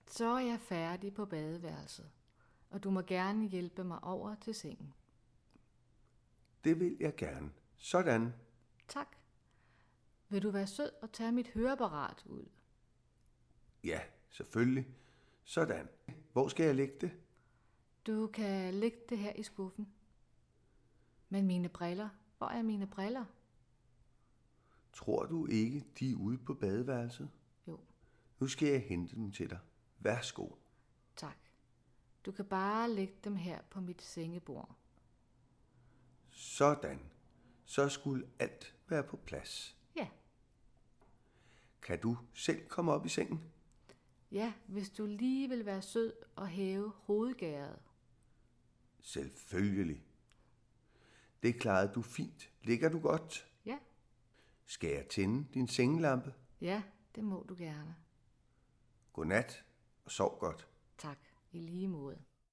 Så er jeg færdig på badeværelset, og du må gerne hjælpe mig over til sengen. Det vil jeg gerne. Sådan. Tak. Vil du være sød og tage mit høreapparat ud? Ja, selvfølgelig. Sådan. Hvor skal jeg lægge det? Du kan lægge det her i skuffen. Men mine briller, hvor er mine briller? Tror du ikke, de er ude på badeværelset? Jo, Nu skal jeg hente dem til dig. Værsgo. tak. Du kan bare lægge dem her på mit sengebord. Sådan. Så skulle alt være på plads. Ja, Kan du selv komme op i sengen? ja, hvis du lige vil være sød og hæve hovedgæret. Selvfølgelig. Det klarede du fint. Ligger du godt? Ja, Skal jeg tænde din sengelampe? ja, det må du gerne. Godnat og sov godt. Tak, i lige måde.